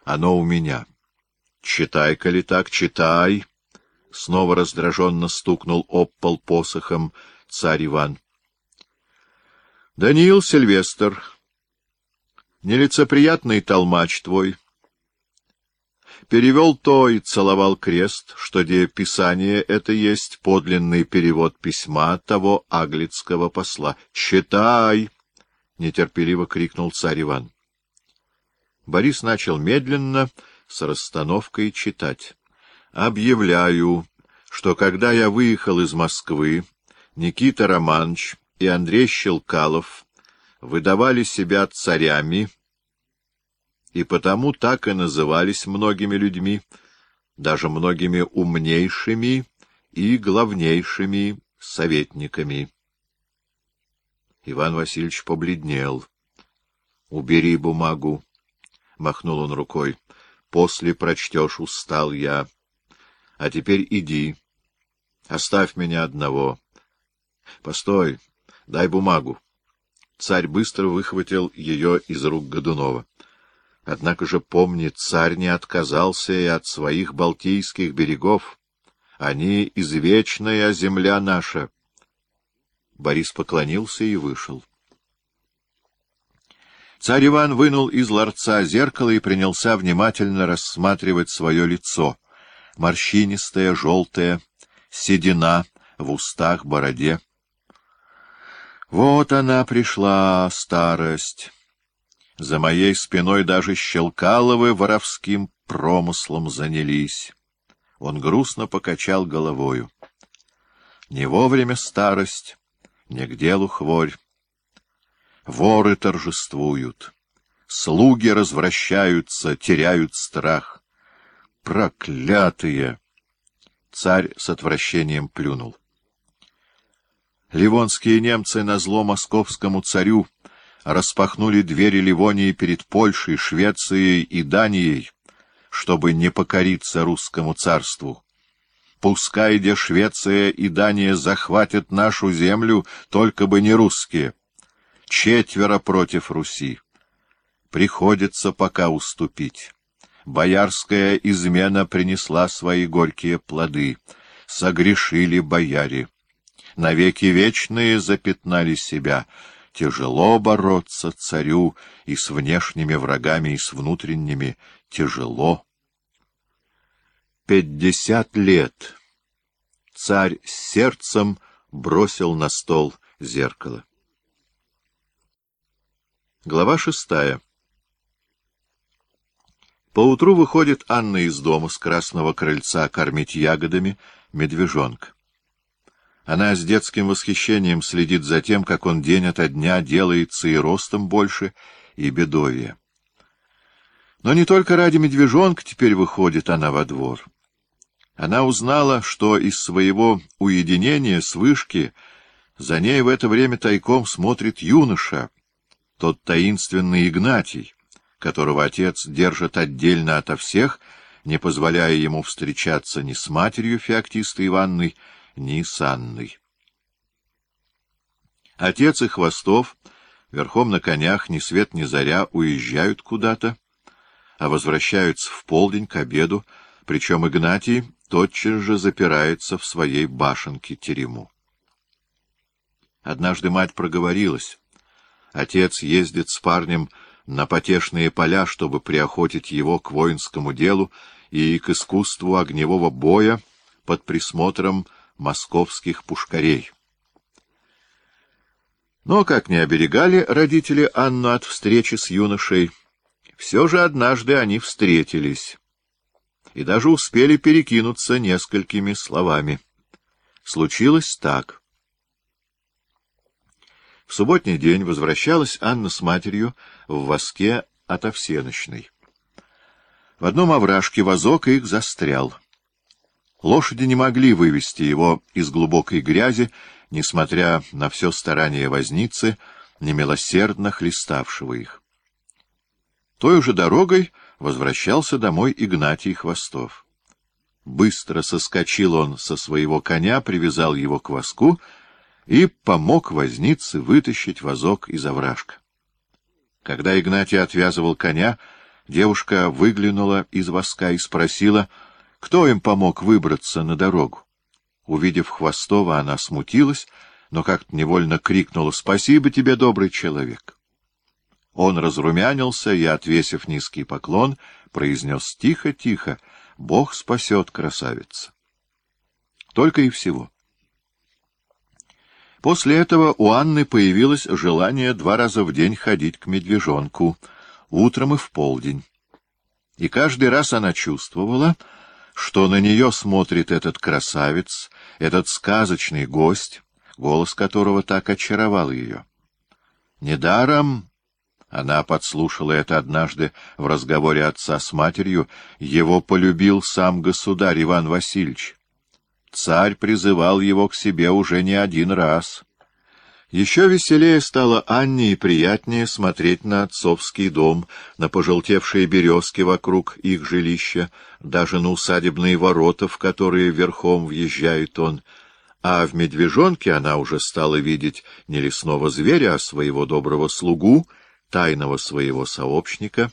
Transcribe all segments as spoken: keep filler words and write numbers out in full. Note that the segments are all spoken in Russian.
Оно у меня. Читай, коли так, читай. Снова раздраженно стукнул об пол посохом царь Иван. Даниил Сильвестр, нелицеприятный толмач твой, перевел то и целовал крест, что где писание это есть подлинный перевод письма того аглицкого посла. «Читай!» — нетерпеливо крикнул царь Иван. Борис начал медленно, с расстановкой читать. «Объявляю, что когда я выехал из Москвы, Никита Романович и Андрей Щелкалов выдавали себя царями, и потому так и назывались многими людьми, даже многими умнейшими и главнейшими советниками». Иван Васильевич побледнел. — Убери бумагу, — махнул он рукой. — После прочтешь, устал я. А теперь иди. Оставь меня одного. Постой, дай бумагу. Царь быстро выхватил ее из рук Годунова. Однако же, помни, царь не отказался и от своих балтийских берегов. Они извечная земля наша. Борис поклонился и вышел. Царь Иван вынул из ларца зеркало и принялся внимательно рассматривать свое лицо. Морщинистое, желтое, седина в устах, бороде. Вот она пришла, старость. За моей спиной даже Щелкаловы воровским промыслом занялись. Он грустно покачал головою. Не вовремя старость, не к делу хворь. Воры торжествуют, слуги развращаются, теряют страх. Проклятые! Царь с отвращением плюнул. Ливонские немцы назло московскому царю распахнули двери Ливонии перед Польшей, Швецией и Данией, чтобы не покориться русскому царству. Пускай где Швеция и Дания захватят нашу землю, только бы не русские. Четверо против Руси. Приходится пока уступить. Боярская измена принесла свои горькие плоды. Согрешили бояре. Навеки вечные запятнали себя. Тяжело бороться царю и с внешними врагами, и с внутренними. Тяжело. Пятьдесят лет. Царь с сердцем бросил на стол зеркало. Глава шестая. Поутру выходит Анна из дома с красного крыльца кормить ягодами медвежонка. Она с детским восхищением следит за тем, как он день ото дня делается и ростом больше, и бедовье. Но не только ради медвежонка теперь выходит она во двор. Она узнала, что из своего уединения с вышки за ней в это время тайком смотрит юноша, тот таинственный Игнатий, которого отец держит отдельно ото всех, не позволяя ему встречаться ни с матерью Феоктистой Ивановной, ни с Анной. Отец и Хвостов верхом на конях ни свет ни заря уезжают куда-то, а возвращаются в полдень к обеду, причем Игнатий тотчас же запирается в своей башенке-терему. Однажды мать проговорилась. Отец ездит с парнем на потешные поля, чтобы приохотить его к воинскому делу и к искусству огневого боя под присмотром московских пушкарей. Но, как не оберегали родители Анну от встречи с юношей, все же однажды они встретились и даже успели перекинуться несколькими словами. Случилось так. В субботний день возвращалась Анна с матерью в воске ото всенощной. В одном овражке возок их застрял. Лошади не могли вывести его из глубокой грязи, несмотря на все старание возницы, немилосердно хлеставшего их. Той же дорогой возвращался домой Игнатий Хвостов. Быстро соскочил он со своего коня, привязал его к воску и помог вознице вытащить возок из овражка. Когда Игнатий отвязывал коня, Девушка выглянула из воска и спросила, кто им помог выбраться на дорогу. Увидев Хвостова, она смутилась, но как-то невольно крикнула: «Спасибо тебе, добрый человек!» Он разрумянился и, отвесив низкий поклон, произнес тихо-тихо: «Бог спасет, красавица!» Только и всего. После этого у Анны появилось желание два раза в день ходить к медвежонку, утром и в полдень. И каждый раз она чувствовала, что на нее смотрит этот красавец, этот сказочный гость, голос которого так очаровал ее. Недаром, она подслушала это однажды в разговоре отца с матерью, его полюбил сам государь Иван Васильевич. Царь призывал его к себе уже не один раз. Еще веселее стало Анне и приятнее смотреть на отцовский дом, на пожелтевшие березки вокруг их жилища, даже на усадебные ворота, в которые верхом въезжает он. А в медвежонке она уже стала видеть не лесного зверя, а своего доброго слугу, тайного своего сообщника.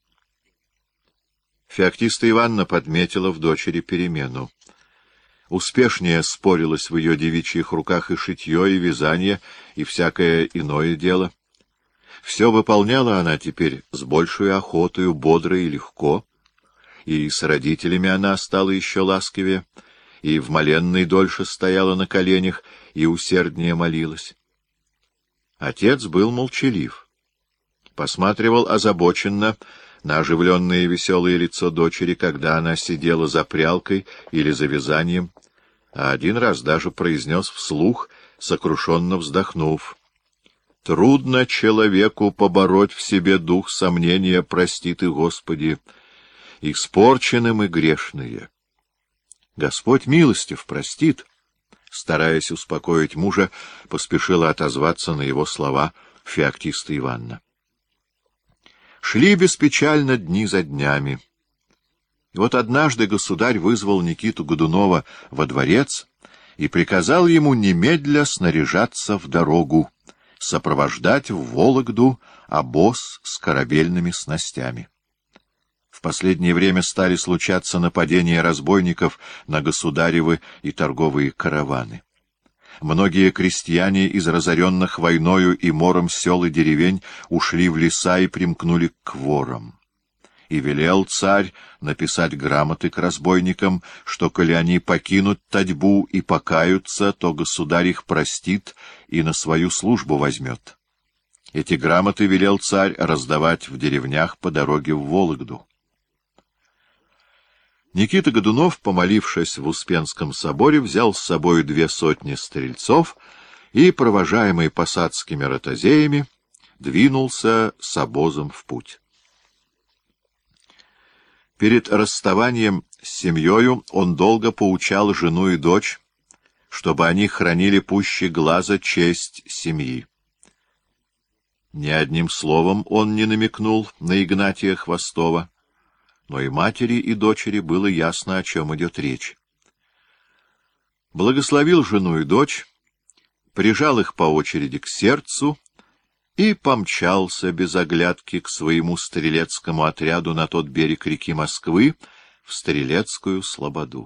Феоктиста Ивановна подметила в дочери перемену. Успешнее спорилось в ее девичьих руках и шитье, и вязание, и всякое иное дело. Все выполняла она теперь с большей охотою, бодро и легко, и с родителями она стала еще ласковее, и в моленной дольше стояла на коленях и усерднее молилась. Отец был молчалив, посматривал озабоченно на оживленное и веселое лицо дочери, когда она сидела за прялкой или за вязанием, а один раз даже произнес вслух, сокрушенно вздохнув: «Трудно человеку побороть в себе дух сомнения, прости ты, Господи, испорченным и грешные. Господь милостив, простит». Стараясь успокоить мужа, поспешила отозваться на его слова Феоктиста Ивановна. Шли беспечально дни за днями. И вот однажды государь вызвал Никиту Годунова во дворец и приказал ему немедля снаряжаться в дорогу, сопровождать в Вологду обоз с корабельными снастями. В последнее время стали случаться нападения разбойников на государевы и торговые караваны. Многие крестьяне из разоренных войною и мором сел и деревень ушли в леса и примкнули к ворам. И велел царь написать грамоты к разбойникам, что, коли они покинут татьбу и покаются, то государь их простит и на свою службу возьмет. Эти грамоты велел царь раздавать в деревнях по дороге в Вологду. Никита Годунов, помолившись в Успенском соборе, взял с собой две сотни стрельцов и, провожаемый посадскими ротозеями, двинулся с обозом в путь. Перед расставанием с семьёю он долго поучал жену и дочь, чтобы они хранили пуще глаза честь семьи. Ни одним словом он не намекнул на Игнатия Хвостова, но и матери, и дочери было ясно, о чем идет речь. Благословил жену и дочь, прижал их по очереди к сердцу и помчался без оглядки к своему стрелецкому отряду на тот берег реки Москвы, в Стрелецкую слободу.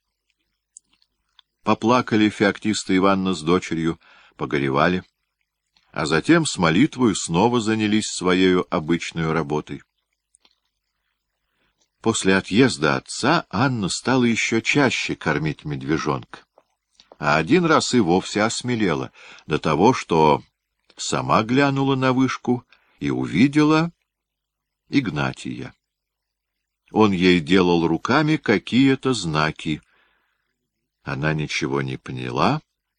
Поплакали Феоктиста Ивановна с дочерью, погоревали, а затем с молитвою снова занялись своею обычной работой. После отъезда отца Анна стала еще чаще кормить медвежонка, а один раз и вовсе осмелела до того, что сама глянула на вышку и увидела Игнатия. Он ей делал руками какие-то знаки. Она ничего не поняла,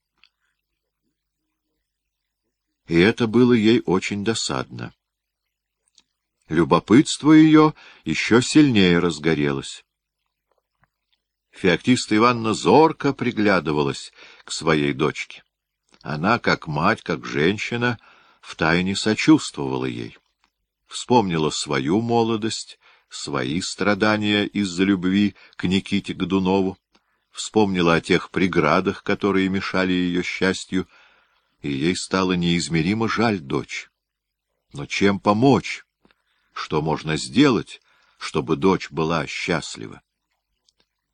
и это было ей очень досадно. Любопытство ее еще сильнее разгорелось. Феоктиста Ивановна зорко приглядывалась к своей дочке. Она, как мать, как женщина, втайне сочувствовала ей. Вспомнила свою молодость, свои страдания из-за любви к Никите Годунову, вспомнила о тех преградах, которые мешали ее счастью, и ей стало неизмеримо жаль дочь. Но чем помочь? Что можно сделать, чтобы дочь была счастлива.